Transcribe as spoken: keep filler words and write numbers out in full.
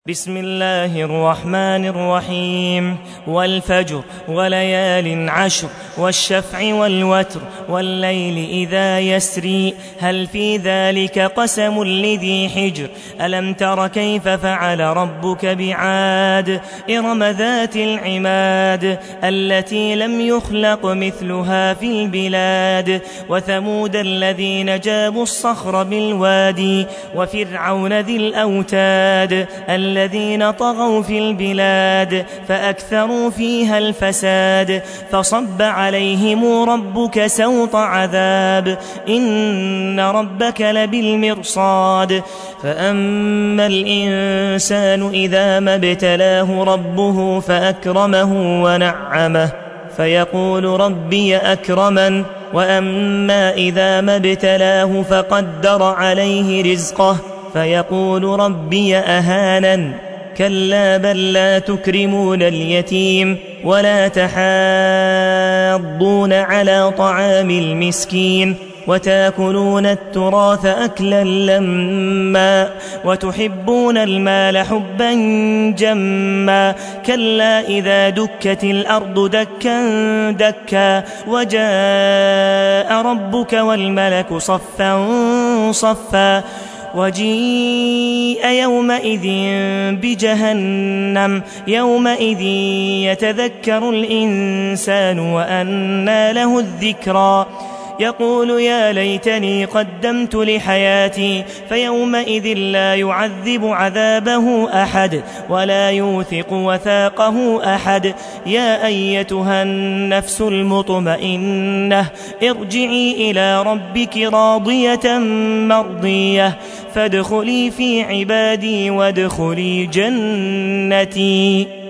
بسم الله الرحمن الرحيم والفجر وليال عشر والشفع والوتر والليل إذا يسري هل في ذلك قسم لذي حجر ألم تر كيف فعل ربك بعاد إرم ذات العماد التي لم يخلق مثلها في البلاد وثمود الذين جابوا الصخر بالوادي وفرعون ذي الأوتاد الذين طغوا في البلاد فأكثروا فيها الفساد فصب عليهم ربك سوط عذاب إن ربك لبالمرصاد فأما الإنسان إذا ما ابتلاه ربه فأكرمه ونعمه فيقول ربي أكرمن وأما إذا ما ابتلاه فقدر عليه رزقه فيقول ربي أهانن كلا بل لا تكرمون اليتيم ولا تحاضون على طعام المسكين وتاكلون التراث أكلا لما وتحبون المال حبا جما كلا إذا دكت الأرض دكا دكا وجاء ربك والملك صفا صفا وجيء يومئذ بجهنم يومئذ يتذكر الإنسان وأنى له الذكرى يقول يا ليتني قدمت لحياتي فيومئذ لا يعذب عذابه أحد ولا يوثق وثاقه أحد يا أيتها النفس المطمئنة ارجعي إلى ربك راضية مرضية فادخلي في عبادي وادخلي جنتي.